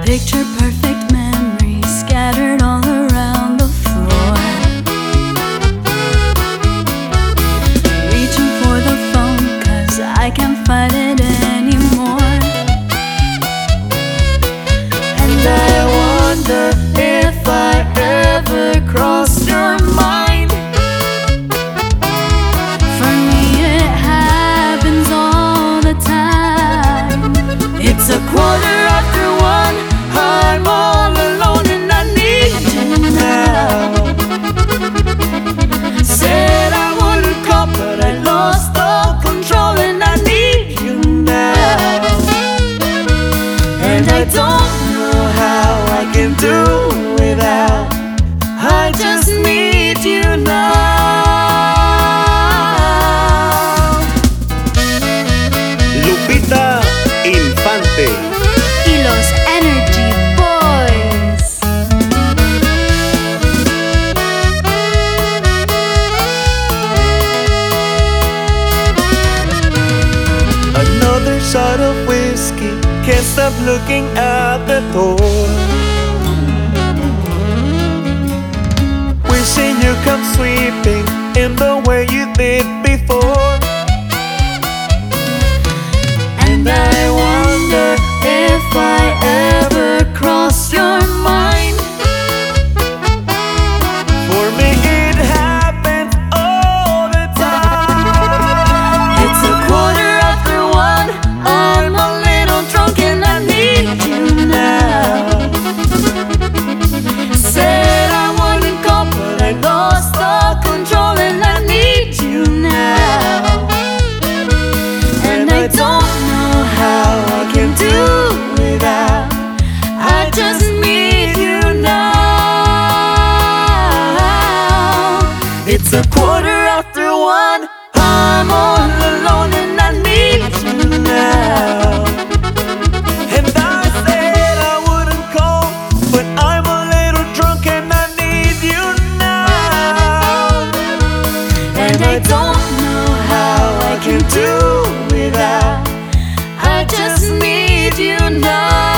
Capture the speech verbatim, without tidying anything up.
Picture perfect memories scattered all around the floor. Reaching for the phone cause I can't fight it anymore. And I wonder if I ever crossed your mind. For me it happens all the time. It's a quarter after one, I'm all alone and I need you now. Said I wouldn't call but I lost all control and I need you now. And I don't know how I can do without. I just need you now. Lupita Infante Y los Energy Boys. Another shot of whiskey, can't stop looking at the door. Wishing you come sweeping in the way you did before. And I wonder if I ever cross your mind. For me it happens all the time. It's a quarter after one, I'm a little drunk and I need you now. Said I wouldn't call but I lost all control and I need you now. And I don't know how I can do without. I just need you now. It's a quarter after one, I'm all alone and I need you now. And I said I wouldn't call, but I'm a little drunk and I need you now. And I don't know how I can do without. I just need you now.